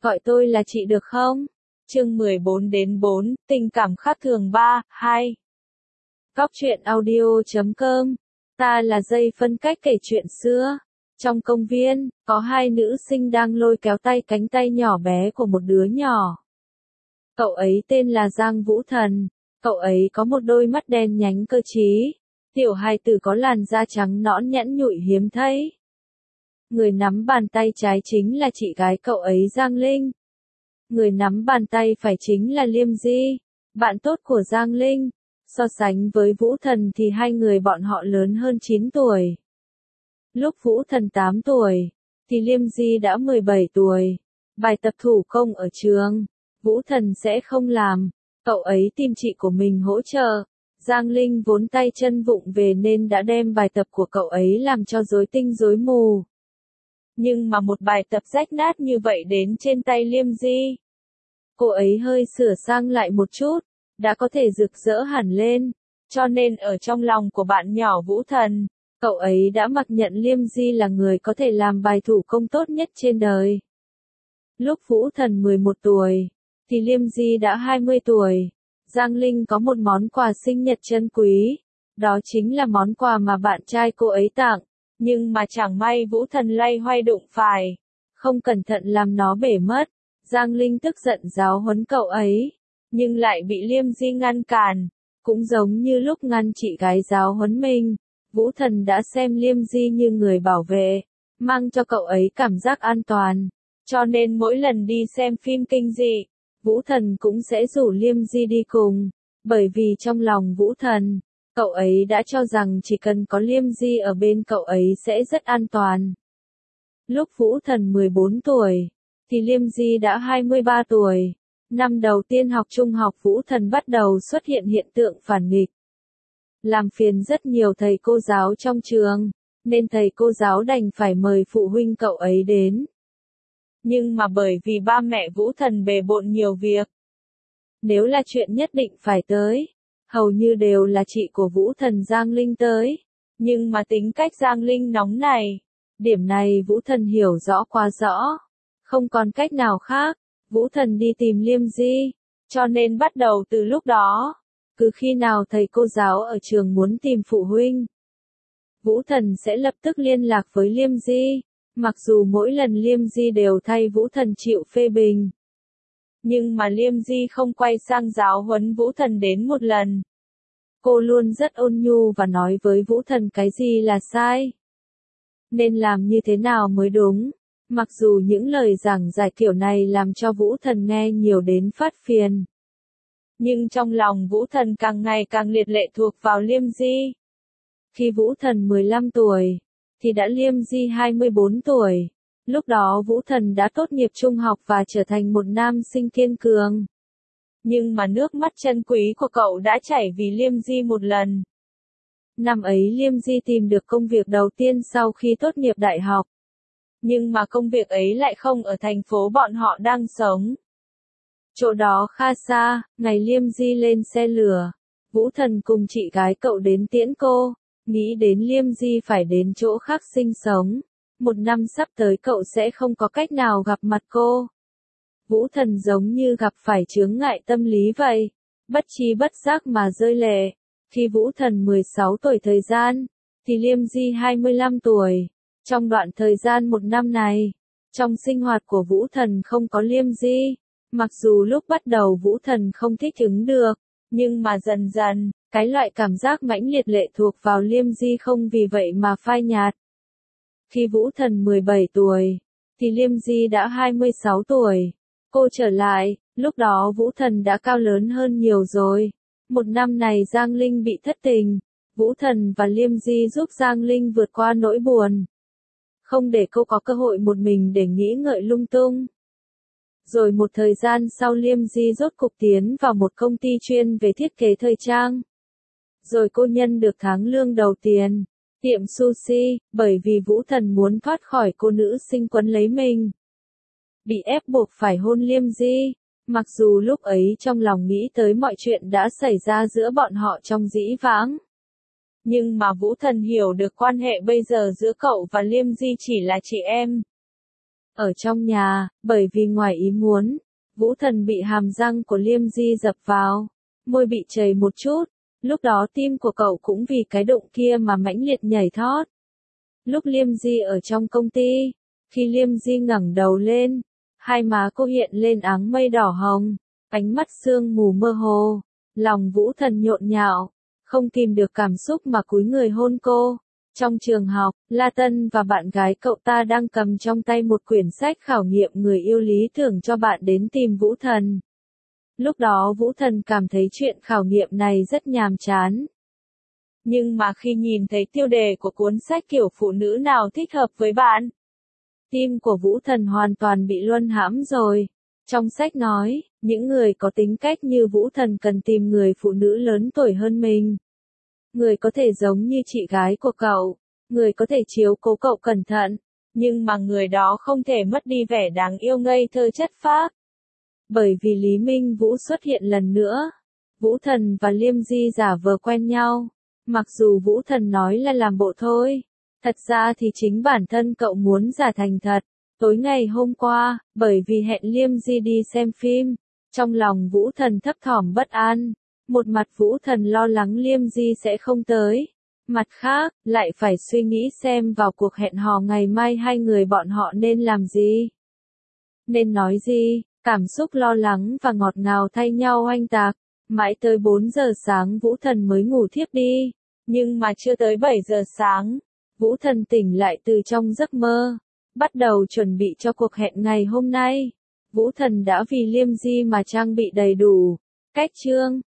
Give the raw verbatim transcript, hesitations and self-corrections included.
gọi tôi là chị được không? Chương mười bốn đến bốn, tình cảm khác thường ba, hai. Góc truyện audio chấm com. Ta là dây phân cách kể chuyện xưa. Trong công viên, có hai nữ sinh đang lôi kéo tay cánh tay nhỏ bé của một đứa nhỏ. Cậu ấy tên là Giang Vũ Thần. Cậu ấy có một đôi mắt đen nhánh cơ trí. Tiểu hài tử có làn da trắng nõn nhẵn nhụi hiếm thấy. Người nắm bàn tay trái chính là chị gái cậu ấy Giang Linh. Người nắm bàn tay phải chính là Liêm Di, bạn tốt của Giang Linh. So sánh với Vũ Thần thì hai người bọn họ lớn hơn chín tuổi. Lúc Vũ Thần tám tuổi, thì Liêm Di đã mười bảy tuổi. Bài tập thủ công ở trường, Vũ Thần sẽ không làm, cậu ấy tìm chị của mình hỗ trợ. Giang Linh vốn tay chân vụng về nên đã đem bài tập của cậu ấy làm cho rối tinh rối mù. Nhưng mà một bài tập rách nát như vậy đến trên tay Liêm Di. Cô ấy hơi sửa sang lại một chút, đã có thể rực rỡ hẳn lên, cho nên ở trong lòng của bạn nhỏ Vũ Thần, cậu ấy đã mặc nhận Liêm Di là người có thể làm bài thủ công tốt nhất trên đời. Lúc Vũ Thần mười một tuổi, thì Liêm Di đã hai mươi tuổi. Giang Linh có một món quà sinh nhật chân quý, đó chính là món quà mà bạn trai cô ấy tặng, nhưng mà chẳng may Vũ Thần loay hoay đụng phải, không cẩn thận làm nó bể mất. Giang Linh tức giận giáo huấn cậu ấy, nhưng lại bị Liêm Di ngăn cản, cũng giống như lúc ngăn chị gái giáo huấn mình. Vũ Thần đã xem Liêm Di như người bảo vệ, mang cho cậu ấy cảm giác an toàn, cho nên mỗi lần đi xem phim kinh dị, Vũ Thần cũng sẽ rủ Liêm Di đi cùng, bởi vì trong lòng Vũ Thần, cậu ấy đã cho rằng chỉ cần có Liêm Di ở bên cậu ấy sẽ rất an toàn. Lúc Vũ Thần mười bốn tuổi, thì Liêm Di đã hai mươi ba tuổi. Năm đầu tiên học trung học Vũ Thần bắt đầu xuất hiện hiện tượng phản nghịch. Làm phiền rất nhiều thầy cô giáo trong trường, nên thầy cô giáo đành phải mời phụ huynh cậu ấy đến. Nhưng mà bởi vì ba mẹ Vũ Thần bề bộn nhiều việc, nếu là chuyện nhất định phải tới, hầu như đều là chị của Vũ Thần Giang Linh tới. Nhưng mà tính cách Giang Linh nóng này, điểm này Vũ Thần hiểu rõ quá rõ. Không còn cách nào khác, Vũ Thần đi tìm Liêm Di, cho nên bắt đầu từ lúc đó, cứ khi nào thầy cô giáo ở trường muốn tìm phụ huynh, Vũ Thần sẽ lập tức liên lạc với Liêm Di, mặc dù mỗi lần Liêm Di đều thay Vũ Thần chịu phê bình. Nhưng mà Liêm Di không quay sang giáo huấn Vũ Thần đến một lần. Cô luôn rất ôn nhu và nói với Vũ Thần cái gì là sai, nên làm như thế nào mới đúng. Mặc dù những lời giảng giải kiểu này làm cho Vũ Thần nghe nhiều đến phát phiền, nhưng trong lòng Vũ Thần càng ngày càng liệt lệ thuộc vào Liêm Di. Khi Vũ Thần mười lăm tuổi, thì đã Liêm Di hai mươi bốn tuổi. Lúc đó Vũ Thần đã tốt nghiệp trung học và trở thành một nam sinh kiên cường. Nhưng mà nước mắt chân quý của cậu đã chảy vì Liêm Di một lần. Năm ấy Liêm Di tìm được công việc đầu tiên sau khi tốt nghiệp đại học. Nhưng mà công việc ấy lại không ở thành phố bọn họ đang sống. Chỗ đó khá xa. Ngày Liêm Di lên xe lửa, Vũ Thần cùng chị gái cậu đến tiễn cô, nghĩ đến Liêm Di phải đến chỗ khác sinh sống. Một năm sắp tới cậu sẽ không có cách nào gặp mặt cô. Vũ Thần giống như gặp phải chướng ngại tâm lý vậy, bất tri bất giác mà rơi lệ. Khi Vũ Thần mười sáu tuổi thời gian, thì Liêm Di hai mươi lăm tuổi. Trong đoạn thời gian một năm này, trong sinh hoạt của Vũ Thần không có Liêm Di. Mặc dù lúc bắt đầu Vũ Thần không thích ứng được, nhưng mà dần dần, cái loại cảm giác mãnh liệt lệ thuộc vào Liêm Di không vì vậy mà phai nhạt. Khi Vũ Thần mười bảy tuổi, thì Liêm Di đã hai mươi sáu tuổi. Cô trở lại, lúc đó Vũ Thần đã cao lớn hơn nhiều rồi. Một năm này Giang Linh bị thất tình, Vũ Thần và Liêm Di giúp Giang Linh vượt qua nỗi buồn, không để cô có cơ hội một mình để nghĩ ngợi lung tung. Rồi một thời gian sau Liêm Di rốt cục tiến vào một công ty chuyên về thiết kế thời trang. Rồi cô nhân được tháng lương đầu tiền, tiệm sushi, bởi vì Vũ Thần muốn thoát khỏi cô nữ sinh quấn lấy mình, bị ép buộc phải hôn Liêm Di. Mặc dù lúc ấy trong lòng nghĩ tới mọi chuyện đã xảy ra giữa bọn họ trong dĩ vãng, nhưng mà Vũ Thần hiểu được quan hệ bây giờ giữa cậu và Liêm Di chỉ là chị em. Ở trong nhà, bởi vì ngoài ý muốn, Vũ Thần bị hàm răng của Liêm Di dập vào, môi bị chảy một chút, lúc đó tim của cậu cũng vì cái đụng kia mà mãnh liệt nhảy thót. Lúc Liêm Di ở trong công ty, khi Liêm Di ngẩng đầu lên, hai má cô hiện lên áng mây đỏ hồng, ánh mắt sương mù mơ hồ, lòng Vũ Thần nhộn nhạo, không kìm được cảm xúc mà cúi người hôn cô. Trong trường học, La Tân và bạn gái cậu ta đang cầm trong tay một quyển sách khảo nghiệm người yêu lý tưởng cho bạn đến tìm Vũ Thần. Lúc đó Vũ Thần cảm thấy chuyện khảo nghiệm này rất nhàm chán. Nhưng mà khi nhìn thấy tiêu đề của cuốn sách kiểu phụ nữ nào thích hợp với bạn, tim của Vũ Thần hoàn toàn bị luân hãm rồi. Trong sách nói, những người có tính cách như Vũ Thần cần tìm người phụ nữ lớn tuổi hơn mình. Người có thể giống như chị gái của cậu, người có thể chiếu cố cậu cẩn thận, nhưng mà người đó không thể mất đi vẻ đáng yêu ngây thơ chất phác. Bởi vì Lý Minh Vũ xuất hiện lần nữa, Vũ Thần và Liêm Di giả vờ quen nhau, mặc dù Vũ Thần nói là làm bộ thôi, thật ra thì chính bản thân cậu muốn giả thành thật. Tối ngày hôm qua, bởi vì hẹn Liêm Di đi xem phim, trong lòng Vũ Thần thấp thỏm bất an. Một mặt Vũ Thần lo lắng Liêm Di sẽ không tới, mặt khác, lại phải suy nghĩ xem vào cuộc hẹn hò ngày mai hai người bọn họ nên làm gì, nên nói gì. Cảm xúc lo lắng và ngọt ngào thay nhau oanh tạc, mãi tới bốn giờ sáng Vũ Thần mới ngủ thiếp đi, nhưng mà chưa tới bảy giờ sáng, Vũ Thần tỉnh lại từ trong giấc mơ, bắt đầu chuẩn bị cho cuộc hẹn ngày hôm nay. Vũ Thần đã vì Liêm Di mà trang bị đầy đủ, cách chương,